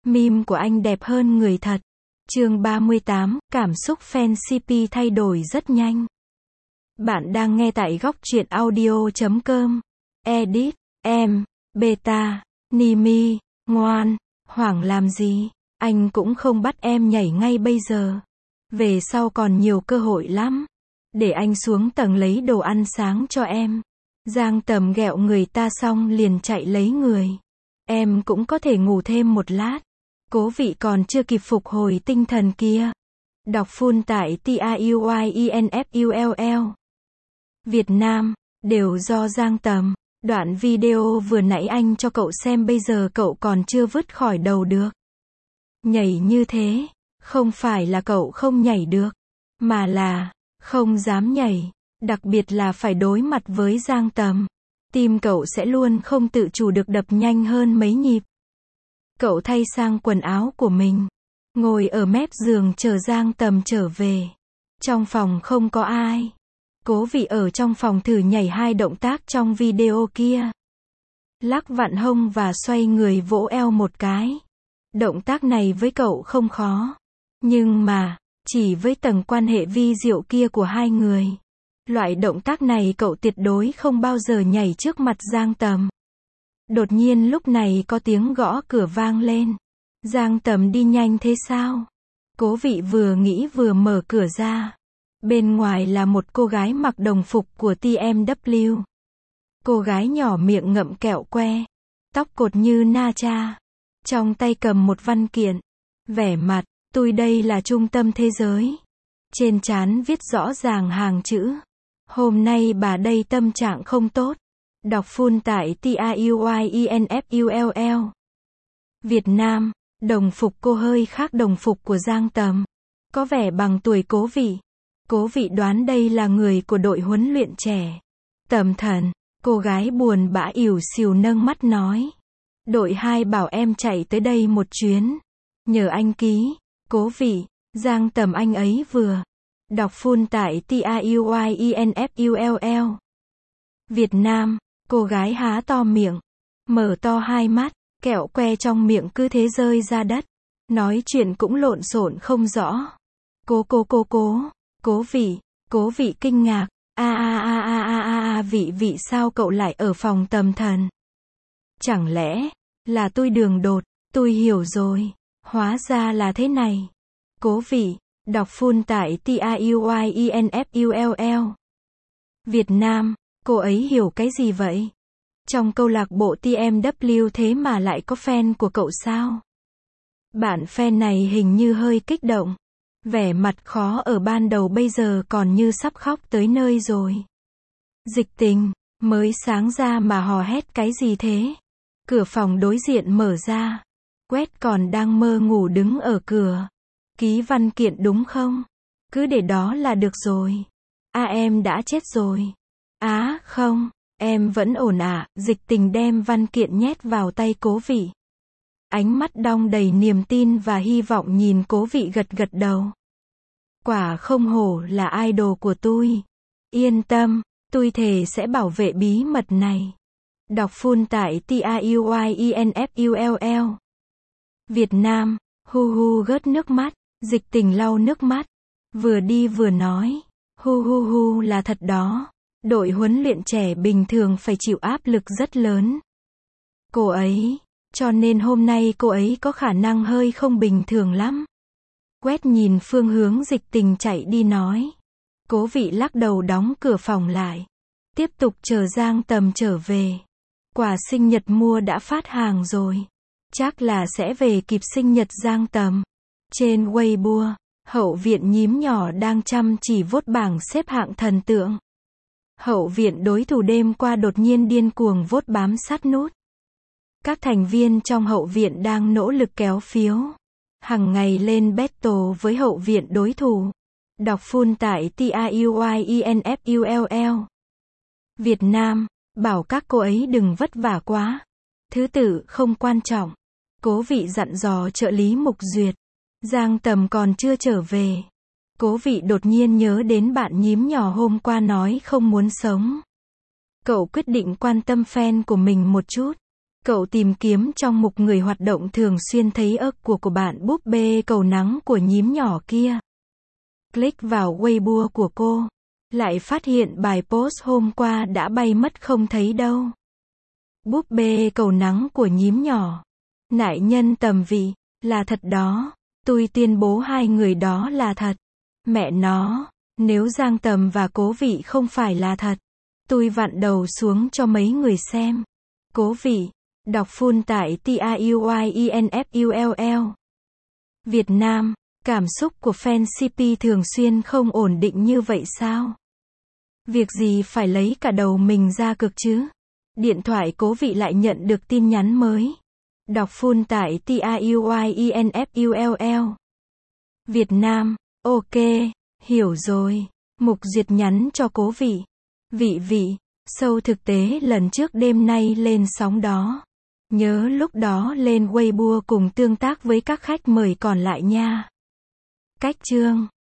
Meme của anh đẹp hơn người thật. Chương 38, cảm xúc fan CP thay đổi rất nhanh. Bạn đang nghe tại góc truyện audio.com. Edit, em, beta, Nimi, ngoan, hoảng làm gì? Anh cũng không bắt em nhảy ngay bây giờ. Về sau còn nhiều cơ hội lắm. Để anh xuống tầng lấy đồ ăn sáng cho em. Giang Tầm ghẹo người ta xong liền chạy lấy người. Em cũng có thể ngủ thêm một lát. Cố Vị còn chưa kịp phục hồi tinh thần kia. Đọc full tại TAUYINFULL. Việt Nam, đều do Giang Tầm. Đoạn video vừa nãy anh cho cậu xem bây giờ cậu còn chưa vứt khỏi đầu được. Nhảy như thế, không phải là cậu không nhảy được, mà là không dám nhảy, đặc biệt là phải đối mặt với Giang Tầm. Tim cậu sẽ luôn không tự chủ được đập nhanh hơn mấy nhịp. Cậu thay sang quần áo của mình, ngồi ở mép giường chờ Giang Tầm trở về. Trong phòng không có ai. Cố Vị ở trong phòng thử nhảy 2 động tác trong video kia. Lắc vặn hông và xoay người vỗ eo một cái. Động tác này với cậu không khó. Nhưng mà, chỉ với tầng quan hệ vi diệu kia của hai người. Loại động tác này cậu tuyệt đối không bao giờ nhảy trước mặt Giang Tầm. Đột nhiên lúc này có tiếng gõ cửa vang lên. Giang Tầm đi nhanh thế sao? Cố Vị vừa nghĩ vừa mở cửa ra. Bên ngoài là một cô gái mặc đồng phục của TMW. Cô gái nhỏ miệng ngậm kẹo que. Tóc cột như na cha. Trong tay cầm một văn kiện. Vẻ mặt, tôi đây là trung tâm thế giới. Trên trán viết rõ ràng hàng chữ. Hôm nay bà đây tâm trạng không tốt. Đọc full tại TAUYINFULL. Việt Nam, đồng phục cô hơi khác đồng phục của Giang Tầm. Có vẻ bằng tuổi Cố Vị. Cố Vị đoán đây là người của đội huấn luyện trẻ. Tầm Thần, cô gái buồn bã ỉu xìu nâng mắt nói. Đội 2 bảo em chạy tới đây một chuyến. Nhờ anh ký. Cố Vị, Giang Tầm anh ấy vừa. Đọc full tại TAUYINFULL. Việt Nam, cô gái há to miệng. Mở to hai mắt, kẹo que trong miệng cứ thế rơi ra đất. Nói chuyện cũng lộn xộn không rõ. Cố Vị kinh ngạc. Vị sao cậu lại ở phòng Tầm Thần? Chẳng lẽ là tôi đường đột, tôi hiểu rồi. Hóa ra là thế này. Cố Vị, đọc full tại TAUYINFULL. Việt Nam, cô ấy hiểu cái gì vậy? Trong câu lạc bộ TMW thế mà lại có fan của cậu sao? Bạn fan này hình như hơi kích động. Vẻ mặt khó ở ban đầu bây giờ còn như sắp khóc tới nơi rồi. Dịch Tình, mới sáng ra mà hò hét cái gì thế? Cửa phòng đối diện mở ra. Quét còn đang mơ ngủ đứng ở cửa. Ký văn kiện đúng không? Cứ để đó là được rồi. Em đã chết rồi. Không, em vẫn ổn ạ. Dịch Tình đem văn kiện nhét vào tay Cố Vị. Ánh mắt đong đầy niềm tin và hy vọng nhìn Cố Vị gật gật đầu. Quả không hổ là idol của tôi. Yên tâm, tôi thề sẽ bảo vệ bí mật này. Đọc full tại TAUYINFULL. Việt Nam, hu gớt nước mắt. Dịch Tình lau nước mắt. Vừa đi vừa nói. Hu là thật đó. Đội huấn luyện trẻ bình thường phải chịu áp lực rất lớn. Cô ấy, cho nên hôm nay cô ấy có khả năng hơi không bình thường lắm. Quét nhìn phương hướng Dịch Tình chạy đi nói. Cố Vị lắc đầu đóng cửa phòng lại. Tiếp tục chờ Giang Tầm trở về. Quà sinh nhật mua đã phát hàng rồi. Chắc là sẽ về kịp sinh nhật Giang Tầm. Trên Weibo, hậu viện nhím nhỏ đang chăm chỉ vote bảng xếp hạng thần tượng. Hậu viện đối thủ đêm qua đột nhiên điên cuồng vote bám sát nút. Các thành viên trong hậu viện đang nỗ lực kéo phiếu. Hằng ngày lên battle với hậu viện đối thủ. Đọc full tại TAUYINFULL. Việt Nam, bảo các cô ấy đừng vất vả quá. Thứ tự không quan trọng. Cố Vị dặn dò trợ lý Mục Duyệt. Giang Tầm còn chưa trở về. Cố Vị đột nhiên nhớ đến bạn nhím nhỏ hôm qua nói không muốn sống. Cậu quyết định quan tâm fan của mình một chút. Cậu tìm kiếm trong mục người hoạt động thường xuyên thấy ức của bạn búp bê cầu nắng của nhím nhỏ kia. Click vào Weibo của cô. Lại phát hiện bài post hôm qua đã bay mất không thấy đâu. Búp bê cầu nắng của nhím nhỏ. Nại nhân tầm vị, là thật đó. Tôi tuyên bố hai người đó là thật. Mẹ nó, nếu Giang Tầm và Cố Vị không phải là thật, tôi vặn đầu xuống cho mấy người xem. Cố Vị, đọc full tại TAUYINFULL. Việt Nam, cảm xúc của fan CP thường xuyên không ổn định như vậy sao? Việc gì phải lấy cả đầu mình ra cực chứ? Điện thoại Cố Vị lại nhận được tin nhắn mới. Đọc full tại TAUYINFULL. Việt Nam, ok, hiểu rồi. Mục Duyệt nhắn cho Cố Vị. Vị, show thực tế lần trước đêm nay lên sóng đó. Nhớ lúc đó lên Weibo cùng tương tác với các khách mời còn lại nha. Cách chương